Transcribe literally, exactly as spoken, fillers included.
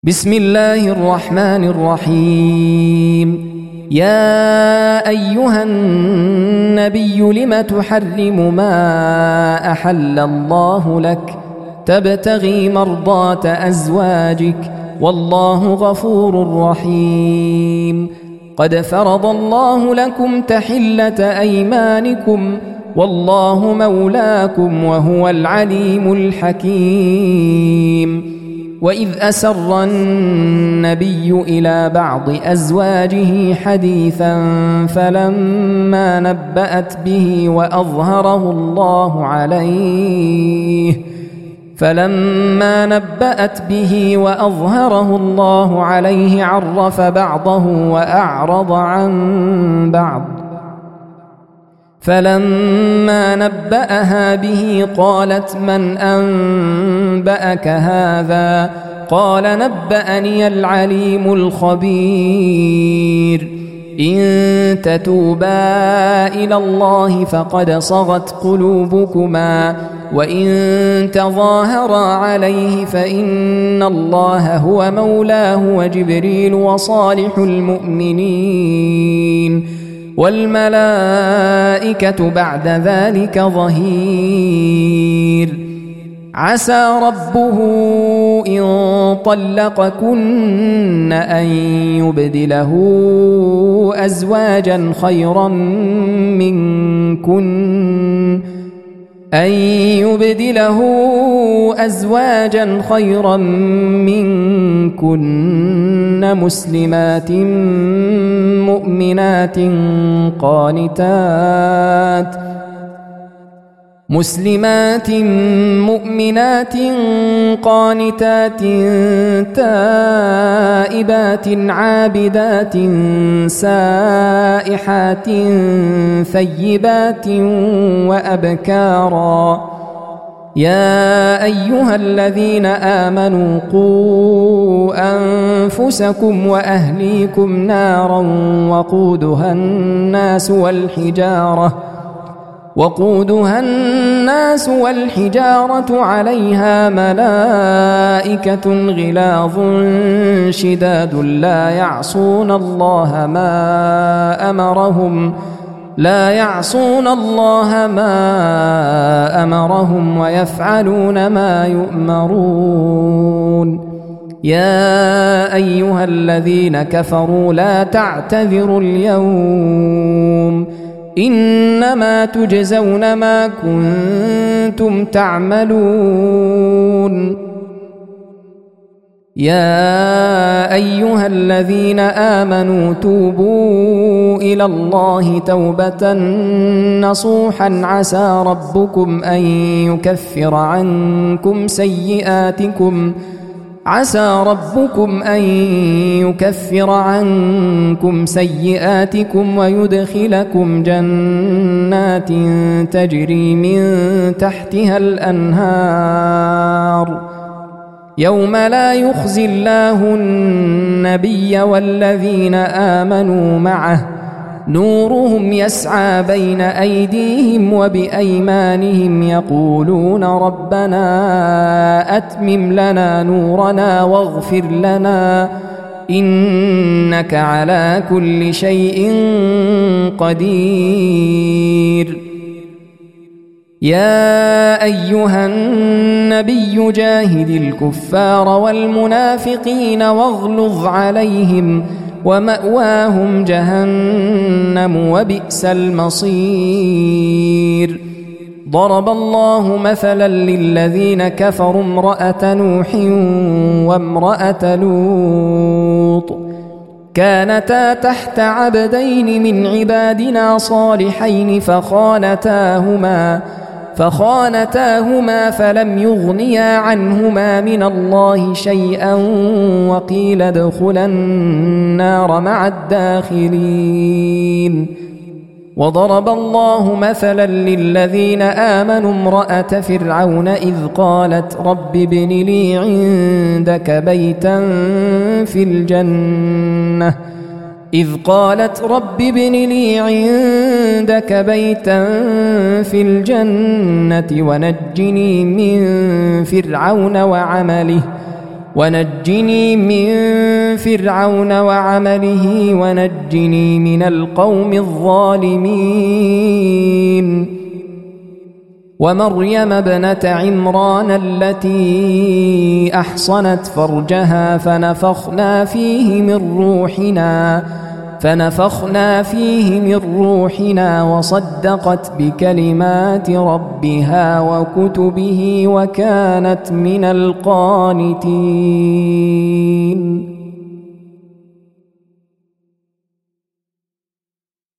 بسم الله الرحمن الرحيم. يا أيها النبي لم تحرم ما أحل الله لك تبتغي مرضات أزواجك والله غفور رحيم. قد فرض الله لكم تحلة أيمانكم والله مولاكم وهو العليم الحكيم. وإذ أسر النبي إلى بعض أزواجه حديثا فلما نبأت به وأظهره الله عليه فلما نبأت به وأظهره الله عليه عرف بعضه وأعرض عن بعض فلما نبأها به قالت من أنبأك هذا قال نبأني العليم الخبير. إن تتوبا إلى الله فقد صغت قلوبكما وإن تظاهرا عليه فإن الله هو مولاه وجبريل وصالح المؤمنين والملائكة بعد ذلك ظهير. عسى ربه إن طلقكن أن يبدله أزواجا خيرا منكن أن يبدله أزواجا خيرا منكن مسلمات مؤمنات قانتات مسلمات مؤمنات قانتات تائبات عابدات سائحات ثيبات وأبكارا. يا أيها الذين آمنوا قوا أنفسكم وأهليكم نارا وقودها الناس والحجارة وقودها الناس والحجارة عليها ملائكة غلاظ شداد لا يعصون الله ما أمرهم لا يعصون الله ما أمرهم ويفعلون ما يؤمرون. يا أيها الذين كفروا لا تعتذروا اليوم إنما تجزون ما كنتم تعملون. يا أيها الذين آمنوا توبوا إلى الله توبة نصوحا عسى ربكم أن يكفر عنكم سيئاتكم عسى ربكم أن يكفر عنكم سيئاتكم ويدخلكم جنات تجري من تحتها الأنهار يوم لا يخزي الله النبي والذين آمنوا معه نورهم يسعى بين أيديهم وبأيمانهم يقولون ربنا أتمم لنا نورنا واغفر لنا إنك على كل شيء قدير. يا أيها النبي جاهد الكفار والمنافقين واغلظ عليهم ومأواهم جهنم وبئس المصير. ضرب الله مثلا للذين كفروا امرأة نوح وامرأة لوط كانتا تحت عبدين من عبادنا صالحين فخانتاهما فخانتاهما فلم يغنيا عنهما من الله شيئا وقيل ادخلا النار مع الداخلين. وضرب الله مثلا للذين آمنوا امرأة فرعون إذ قالت رب ابن لي عندك بيتا في الجنة إذ قالت رب ابن لي عندك بيتا في الجنة ونجني من فرعون وعمله ونجني من فرعون وعمله ونجني من القوم الظالمين ومريم ابنة عمران التي أحصنت فرجها فنفخنا فيه من روحنا فنفخنا فيه من روحنا وصدقت بكلمات ربها وكتبه وكانت من القانتين